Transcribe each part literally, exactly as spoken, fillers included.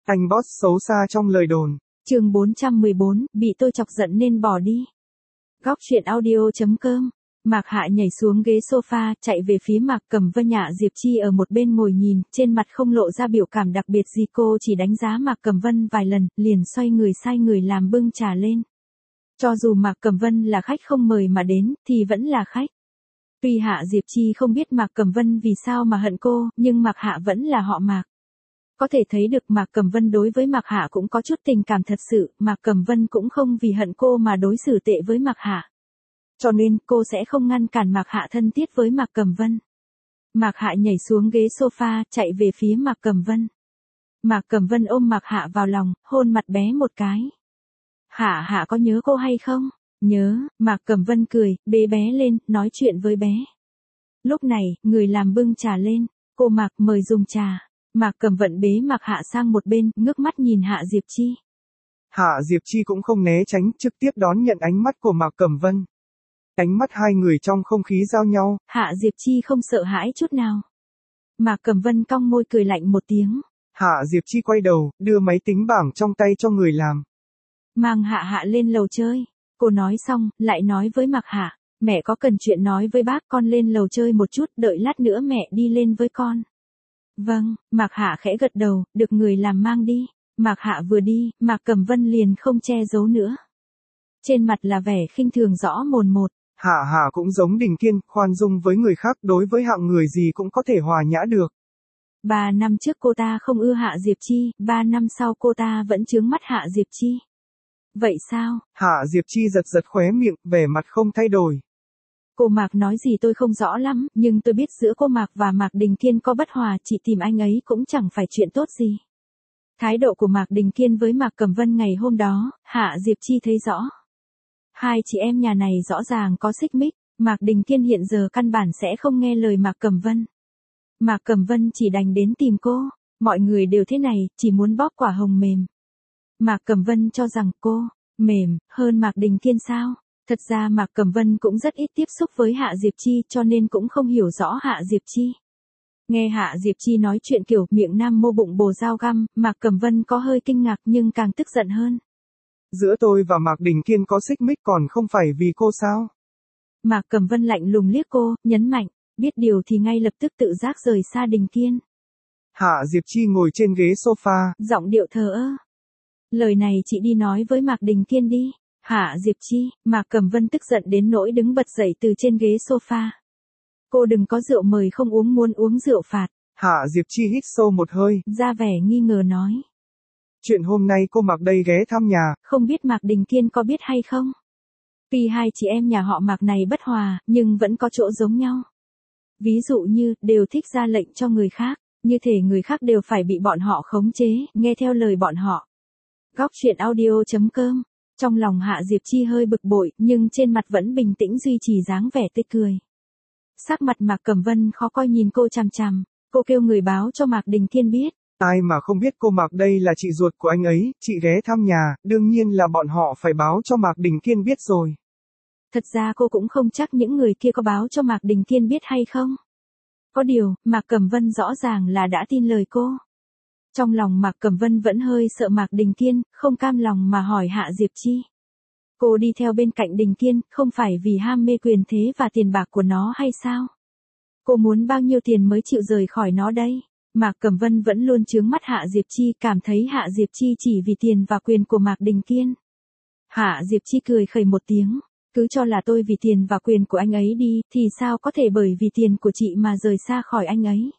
Anh boss xấu xa trong lời đồn. Chương bốn trăm mười bốn, bị tôi chọc giận nên bỏ đi. Góc truyện audio chấm com. Mạc Hạ nhảy xuống ghế sofa, chạy về phía Mạc Cẩm Vân. Nhạ Diệp Chi ở một bên ngồi nhìn, trên mặt không lộ ra biểu cảm đặc biệt gì, cô chỉ đánh giá Mạc Cẩm Vân vài lần, liền xoay người sai người làm bưng trà lên. Cho dù Mạc Cẩm Vân là khách không mời mà đến, thì vẫn là khách. Tuy Hạ Diệp Chi không biết Mạc Cẩm Vân vì sao mà hận cô, nhưng Mạc Hạ vẫn là họ Mạc. Có thể thấy được Mạc Cẩm Vân đối với Mạc Hạ cũng có chút tình cảm thật sự, Mạc Cẩm Vân cũng không vì hận cô mà đối xử tệ với Mạc Hạ. Cho nên, cô sẽ không ngăn cản Mạc Hạ thân thiết với Mạc Cẩm Vân. Mạc Hạ nhảy xuống ghế sofa, chạy về phía Mạc Cẩm Vân. Mạc Cẩm Vân ôm Mạc Hạ vào lòng, hôn mặt bé một cái. Hạ Hạ có nhớ cô hay không? Nhớ, Mạc Cẩm Vân cười, bế bé lên, nói chuyện với bé. Lúc này, người làm bưng trà lên, cô Mạc mời dùng trà. Mạc Cẩm Vân bế Mạc Hạ sang một bên, ngước mắt nhìn Hạ Diệp Chi. Hạ Diệp Chi cũng không né tránh, trực tiếp đón nhận ánh mắt của Mạc Cẩm Vân. Ánh mắt hai người trong không khí giao nhau. Hạ Diệp Chi không sợ hãi chút nào. Mạc Cẩm Vân cong môi cười lạnh một tiếng. Hạ Diệp Chi quay đầu, đưa máy tính bảng trong tay cho người làm. Mang Hạ Hạ lên lầu chơi. Cô nói xong, lại nói với Mạc Hạ, mẹ có cần chuyện nói với bác, con lên lầu chơi một chút, đợi lát nữa mẹ đi lên với con. Vâng, Mạc Hạ khẽ gật đầu, được người làm mang đi. Mạc Hạ vừa đi, Mạc Cẩm Vân liền không che giấu nữa. Trên mặt là vẻ khinh thường rõ mồn một. Hạ Hạ cũng giống Đình Kiên, khoan dung với người khác, đối với hạng người gì cũng có thể hòa nhã được. Ba năm trước cô ta không ưa Hạ Diệp Chi, ba năm sau cô ta vẫn chướng mắt Hạ Diệp Chi. Vậy sao? Hạ Diệp Chi giật giật khóe miệng, vẻ mặt không thay đổi. Cô Mạc nói gì tôi không rõ lắm, nhưng tôi biết giữa cô Mạc và Mạc Đình Kiên có bất hòa, chị tìm anh ấy cũng chẳng phải chuyện tốt gì. Thái độ của Mạc Đình Kiên với Mạc Cẩm Vân ngày hôm đó, Hạ Diệp Chi thấy rõ. Hai chị em nhà này rõ ràng có xích mích, Mạc Đình Kiên hiện giờ căn bản sẽ không nghe lời Mạc Cẩm Vân. Mạc Cẩm Vân chỉ đành đến tìm cô, mọi người đều thế này, chỉ muốn bóp quả hồng mềm. Mạc Cẩm Vân cho rằng cô, mềm, hơn Mạc Đình Kiên sao? Thật ra Mạc Cẩm Vân cũng rất ít tiếp xúc với Hạ Diệp Chi cho nên cũng không hiểu rõ Hạ Diệp Chi. Nghe Hạ Diệp Chi nói chuyện kiểu miệng nam mô bụng bồ dao găm, Mạc Cẩm Vân có hơi kinh ngạc nhưng càng tức giận hơn. Giữa tôi và Mạc Đình Kiên có xích mích còn không phải vì cô sao? Mạc Cẩm Vân lạnh lùng liếc cô, nhấn mạnh, biết điều thì ngay lập tức tự giác rời xa Đình Kiên. Hạ Diệp Chi ngồi trên ghế sofa, giọng điệu thờ ơ. Lời này chị đi nói với Mạc Đình Kiên đi. Hạ Diệp Chi, Mạc Cẩm Vân tức giận đến nỗi đứng bật dậy từ trên ghế sofa. Cô đừng có rượu mời không uống, muốn uống rượu phạt. Hạ Diệp Chi hít sâu một hơi, ra vẻ nghi ngờ nói. Chuyện hôm nay cô Mạc đây ghé thăm nhà. Không biết Mạc Đình Kiên có biết hay không? Tuy hai chị em nhà họ Mạc này bất hòa, nhưng vẫn có chỗ giống nhau. Ví dụ như, đều thích ra lệnh cho người khác, như thể người khác đều phải bị bọn họ khống chế, nghe theo lời bọn họ. Góc truyện audio chấm com. Trong lòng Hạ Diệp Chi hơi bực bội, nhưng trên mặt vẫn bình tĩnh duy trì dáng vẻ tươi cười. Sắc mặt Mạc Cẩm Vân khó coi nhìn cô chằm chằm, cô kêu người báo cho Mạc Đình Kiên biết. Ai mà không biết cô Mạc đây là chị ruột của anh ấy, chị ghé thăm nhà, đương nhiên là bọn họ phải báo cho Mạc Đình Kiên biết rồi. Thật ra cô cũng không chắc những người kia có báo cho Mạc Đình Kiên biết hay không. Có điều, Mạc Cẩm Vân rõ ràng là đã tin lời cô. Trong lòng Mạc Cẩm Vân vẫn hơi sợ Mạc Đình Kiên, không cam lòng mà hỏi Hạ Diệp Chi. Cô đi theo bên cạnh Đình Kiên, không phải vì ham mê quyền thế và tiền bạc của nó hay sao? Cô muốn bao nhiêu tiền mới chịu rời khỏi nó đây? Mạc Cẩm Vân vẫn luôn chướng mắt Hạ Diệp Chi, cảm thấy Hạ Diệp Chi chỉ vì tiền và quyền của Mạc Đình Kiên. Hạ Diệp Chi cười khẩy một tiếng, cứ cho là tôi vì tiền và quyền của anh ấy đi, thì sao có thể bởi vì tiền của chị mà rời xa khỏi anh ấy?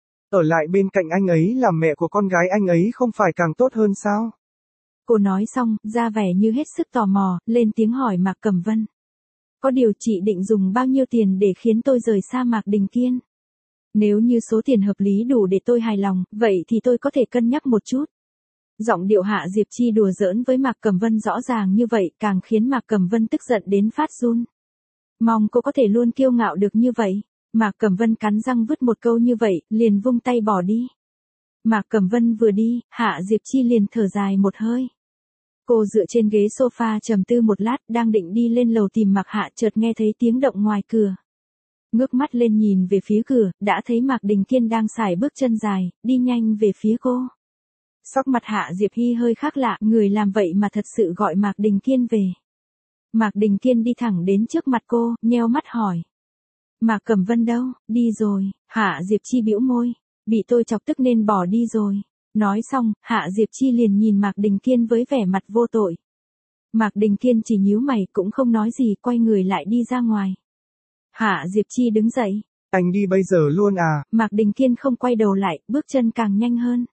Ở lại bên cạnh anh ấy làm mẹ của con gái anh ấy không phải càng tốt hơn sao? Cô nói xong, ra vẻ như hết sức tò mò, lên tiếng hỏi Mạc Cẩm Vân. Có điều chị định dùng bao nhiêu tiền để khiến tôi rời xa Mạc Đình Kiên? Nếu như số tiền hợp lý đủ để tôi hài lòng, vậy thì tôi có thể cân nhắc một chút. Giọng điệu Hạ Diệp Chi đùa giỡn với Mạc Cẩm Vân rõ ràng như vậy càng khiến Mạc Cẩm Vân tức giận đến phát run. Mong cô có thể luôn kiêu ngạo được như vậy. Mạc Cẩm Vân cắn răng vứt một câu như vậy, liền vung tay bỏ đi. Mạc Cẩm Vân vừa đi, Hạ Diệp Chi liền thở dài một hơi. Cô dựa trên ghế sofa trầm tư một lát, đang định đi lên lầu tìm Mạc Hạ, chợt nghe thấy tiếng động ngoài cửa. Ngước mắt lên nhìn về phía cửa, đã thấy Mạc Đình Kiên đang sải bước chân dài, đi nhanh về phía cô. Sắc mặt Hạ Diệp Hy hơi khác lạ, người làm vậy mà thật sự gọi Mạc Đình Kiên về. Mạc Đình Kiên đi thẳng đến trước mặt cô, nheo mắt hỏi. Mạc Cẩm Vân đâu, đi rồi, Hạ Diệp Chi bĩu môi, bị tôi chọc tức nên bỏ đi rồi. Nói xong, Hạ Diệp Chi liền nhìn Mạc Đình Kiên với vẻ mặt vô tội. Mạc Đình Kiên chỉ nhíu mày cũng không nói gì, quay người lại đi ra ngoài. Hạ Diệp Chi đứng dậy. Anh đi bây giờ luôn à? Mạc Đình Kiên không quay đầu lại, bước chân càng nhanh hơn.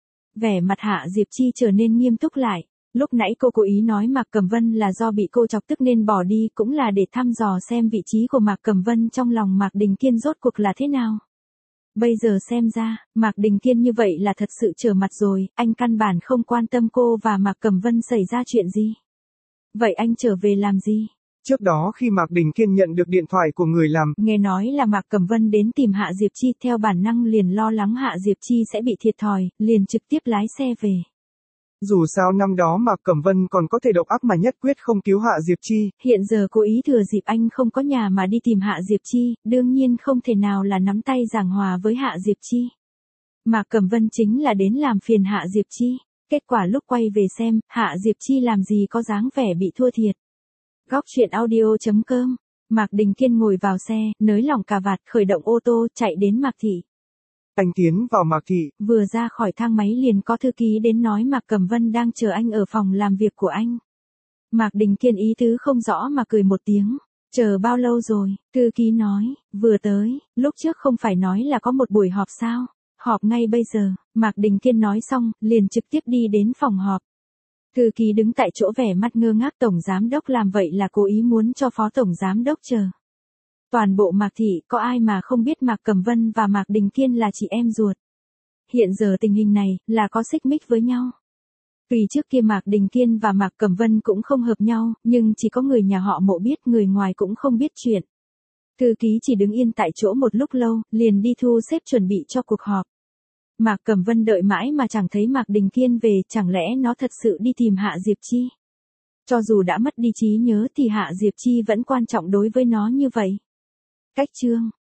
Vẻ mặt Hạ Diệp Chi trở nên nghiêm túc lại. Lúc nãy cô cố ý nói Mạc Cẩm Vân là do bị cô chọc tức nên bỏ đi, cũng là để thăm dò xem vị trí của Mạc Cẩm Vân trong lòng Mạc Đình Kiên rốt cuộc là thế nào. Bây giờ xem ra, Mạc Đình Kiên như vậy là thật sự trở mặt rồi, anh căn bản không quan tâm cô và Mạc Cẩm Vân xảy ra chuyện gì. Vậy anh trở về làm gì? Trước đó khi Mạc Đình Kiên nhận được điện thoại của người làm, nghe nói là Mạc Cẩm Vân đến tìm Hạ Diệp Chi, theo bản năng liền lo lắng Hạ Diệp Chi sẽ bị thiệt thòi, liền trực tiếp lái xe về. Dù sao năm đó Mạc Cẩm Vân còn có thể độc ác mà nhất quyết không cứu Hạ Diệp Chi. Hiện giờ cố ý thừa dịp anh không có nhà mà đi tìm Hạ Diệp Chi, đương nhiên không thể nào là nắm tay giảng hòa với Hạ Diệp Chi. Mạc Cẩm Vân chính là đến làm phiền Hạ Diệp Chi. Kết quả lúc quay về xem, Hạ Diệp Chi làm gì có dáng vẻ bị thua thiệt. Góc truyện audio chấm com. Mạc Đình Kiên ngồi vào xe, nới lỏng cà vạt, khởi động ô tô, chạy đến Mạc Thị. Anh tiến vào Mạc Thị. Vừa ra khỏi thang máy liền có thư ký đến nói Mạc Cẩm Vân đang chờ anh ở phòng làm việc của anh. Mạc Đình Kiên ý tứ không rõ mà cười một tiếng. Chờ bao lâu rồi? Thư ký nói, vừa tới, lúc trước không phải nói là có một buổi họp sao? Họp ngay bây giờ. Mạc Đình Kiên nói xong, liền trực tiếp đi đến phòng họp. Thư ký đứng tại chỗ vẻ mặt ngơ ngác, tổng giám đốc làm vậy là cố ý muốn cho phó tổng giám đốc chờ. Toàn bộ Mạc Thị có ai mà không biết Mạc Cẩm Vân và Mạc Đình Kiên là chị em ruột. Hiện giờ tình hình này là có xích mích với nhau. Tuy trước kia Mạc Đình Kiên và Mạc Cẩm Vân cũng không hợp nhau, nhưng chỉ có người nhà họ Mộ biết, người ngoài cũng không biết chuyện. Thư ký chỉ đứng yên tại chỗ một lúc lâu, liền đi thu xếp chuẩn bị cho cuộc họp. Mạc Cẩm Vân đợi mãi mà chẳng thấy Mạc Đình Kiên về, chẳng lẽ nó thật sự đi tìm Hạ Diệp Chi? Cho dù đã mất đi trí nhớ thì Hạ Diệp Chi vẫn quan trọng đối với nó như vậy. Cách chương